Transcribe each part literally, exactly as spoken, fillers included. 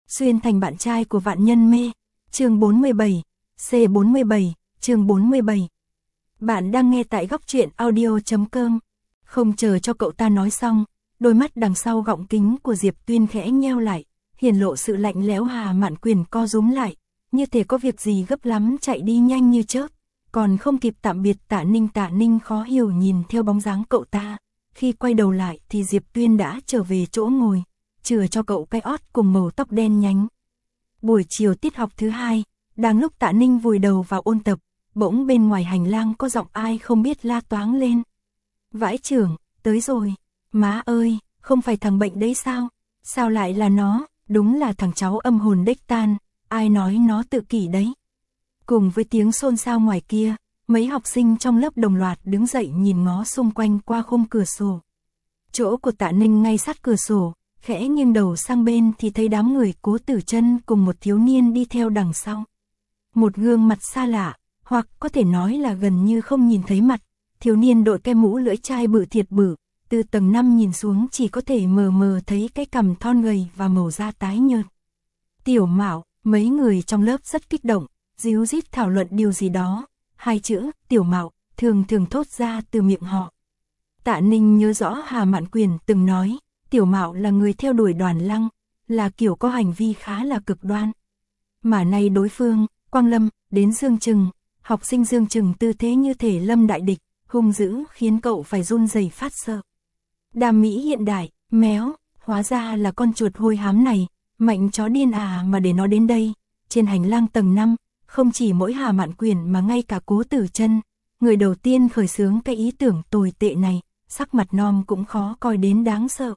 xuyên thành bạn trai của vạn nhân mê. Chương bốn mươi bảy, C bốn mươi bảy, chương bốn mươi bảy. Bạn đang nghe tại góc truyện audio chấm com. Không chờ cho cậu ta nói xong, đôi mắt đằng sau gọng kính của Diệp Tuyên khẽ nheo lại, hiển lộ sự lạnh lẽo. Hà Mạn Quyền co rúm lại, như thể có việc gì gấp lắm chạy đi nhanh như chớp, còn không kịp tạm biệt Tạ Ninh. Tạ Ninh khó hiểu nhìn theo bóng dáng cậu ta, khi quay đầu lại thì Diệp Tuyên đã trở về chỗ ngồi, chừa cho cậu cái ót cùng màu tóc đen nhánh. Buổi chiều tiết học thứ hai, đang lúc Tạ Ninh vùi đầu vào ôn tập, bỗng bên ngoài hành lang có giọng ai không biết la toáng lên. Vãi trưởng, tới rồi. Má ơi, không phải thằng bệnh đấy sao? Sao lại là nó? Đúng là thằng cháu âm hồn đếch tan, ai nói nó tự kỷ đấy. Cùng với tiếng xôn xao ngoài kia, mấy học sinh trong lớp đồng loạt đứng dậy nhìn ngó xung quanh qua khung cửa sổ. Chỗ của Tạ Ninh ngay sát cửa sổ, khẽ nghiêng đầu sang bên thì thấy đám người Cố Tử Chân cùng một thiếu niên đi theo đằng sau. Một gương mặt xa lạ, hoặc có thể nói là gần như không nhìn thấy mặt, thiếu niên đội cái mũ lưỡi chai bự thiệt bự, từ tầng năm nhìn xuống chỉ có thể mờ mờ thấy cái cằm thon gầy và màu da tái nhợt. Tiểu Mạo, mấy người trong lớp rất kích động, díu dít thảo luận điều gì đó, hai chữ Tiểu Mạo thường thường thốt ra từ miệng họ. Tạ Ninh nhớ rõ Hà Mạn Quyền từng nói, Tiểu Mạo là người theo đuổi Đoàn Lăng, là kiểu có hành vi khá là cực đoan. Mà nay đối phương, Quang Lâm, đến Dương Trừng, học sinh Dương Trừng tư thế như thể lâm đại địch, hung dữ khiến cậu phải run rẩy phát sợ. Đàm mỹ hiện đại, méo, hóa ra là con chuột hôi hám này, mạnh chó điên à mà để nó đến đây. Trên hành lang tầng năm, không chỉ mỗi Hà Mạn Quyền mà ngay cả Cố Tử Chân, người đầu tiên khởi xướng cái ý tưởng tồi tệ này, sắc mặt non cũng khó coi đến đáng sợ.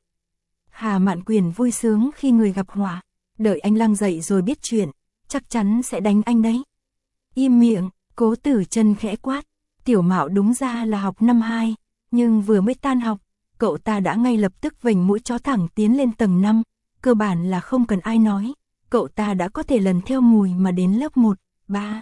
Hà Mạn Quyền vui sướng khi người gặp họa, đợi anh Lăng dậy rồi biết chuyện, chắc chắn sẽ đánh anh đấy. Im miệng, Cố Tử Chân khẽ quát. Tiểu Mạo đúng ra là học năm hai, nhưng vừa mới tan học, cậu ta đã ngay lập tức vểnh mũi chó thẳng tiến lên tầng năm, cơ bản là không cần ai nói, cậu ta đã có thể lần theo mùi mà đến lớp một, ba.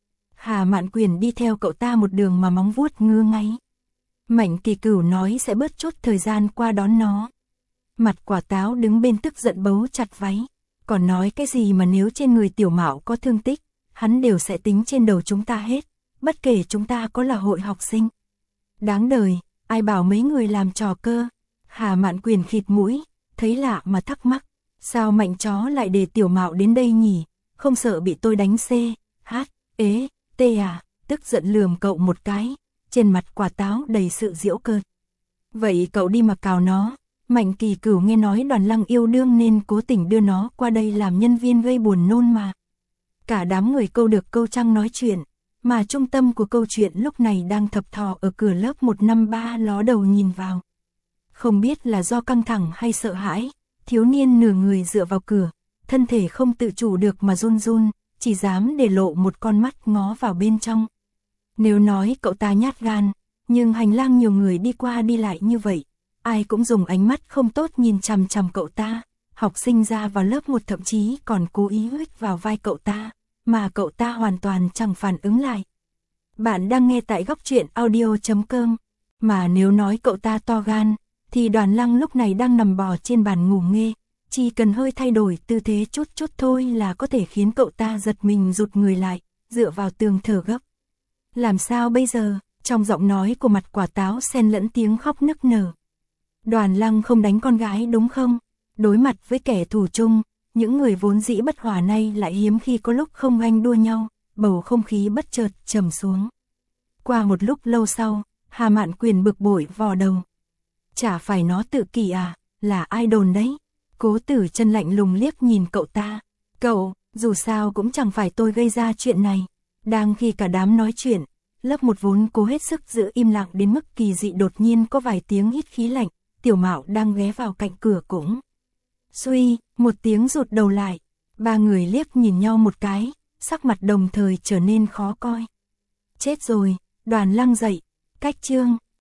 Hà Mạn Quyền đi theo cậu ta một đường mà móng vuốt ngứa ngáy. Mạnh Kỳ Cửu nói sẽ bớt chút thời gian qua đón nó. Mặt Quả Táo đứng bên tức giận bấu chặt váy, còn nói cái gì mà nếu trên người Tiểu Mạo có thương tích, hắn đều sẽ tính trên đầu chúng ta hết, bất kể chúng ta có là hội học sinh. Đáng đời, ai bảo mấy người làm trò cơ. Hà Mạn Quyền khịt mũi, thấy lạ mà thắc mắc, sao Mạnh chó lại để Tiểu Mạo đến đây nhỉ, không sợ bị tôi đánh C, H, ế, T à, tức giận lườm cậu một cái, trên mặt Quả Táo đầy sự giễu cợt. Vậy cậu đi mà cào nó. Mạnh Kỳ Cửu nghe nói Đoàn Lăng yêu đương nên cố tình đưa nó qua đây làm nhân viên gây buồn nôn mà. Cả đám người câu được câu trăng nói chuyện, mà trung tâm của câu chuyện lúc này đang thập thò ở cửa lớp một năm ba ló đầu nhìn vào. Không biết là do căng thẳng hay sợ hãi, thiếu niên nửa người dựa vào cửa, thân thể không tự chủ được mà run run, chỉ dám để lộ một con mắt ngó vào bên trong. Nếu nói cậu ta nhát gan, nhưng hành lang nhiều người đi qua đi lại như vậy, ai cũng dùng ánh mắt không tốt nhìn chằm chằm cậu ta. Học sinh ra vào lớp một thậm chí còn cố ý huých vào vai cậu ta, mà cậu ta hoàn toàn chẳng phản ứng lại. Bạn đang nghe tại góc truyện audio chấm com. Mà nếu nói cậu ta to gan, thì Đoàn Lăng lúc này đang nằm bò trên bàn ngủ nghê, chỉ cần hơi thay đổi tư thế chút chút thôi là có thể khiến cậu ta giật mình rụt người lại, dựa vào tường thở gấp. Làm sao bây giờ? Trong giọng nói của Mặt Quả Táo xen lẫn tiếng khóc nức nở. Đoàn Lăng không đánh con gái đúng không? Đối mặt với kẻ thù chung, những người vốn dĩ bất hòa nay lại hiếm khi có lúc không ganh đua nhau, bầu không khí bất chợt trầm xuống. Qua một lúc lâu sau, Hà Mạn Quyền bực bội vò đầu. Chả phải nó tự kỷ à, là ai đồn đấy? Cố Tử Chân lạnh lùng liếc nhìn cậu ta. Cậu, dù sao cũng chẳng phải tôi gây ra chuyện này. Đang khi cả đám nói chuyện, lớp một vốn cố hết sức giữ im lặng đến mức kỳ dị đột nhiên có vài tiếng hít khí lạnh. Tiểu Mạo đang ghé vào cạnh cửa cũng suy, một tiếng rụt đầu lại. Ba người liếc nhìn nhau một cái, sắc mặt đồng thời trở nên khó coi. Chết rồi, Đoàn Lăng dậy. Cách chương,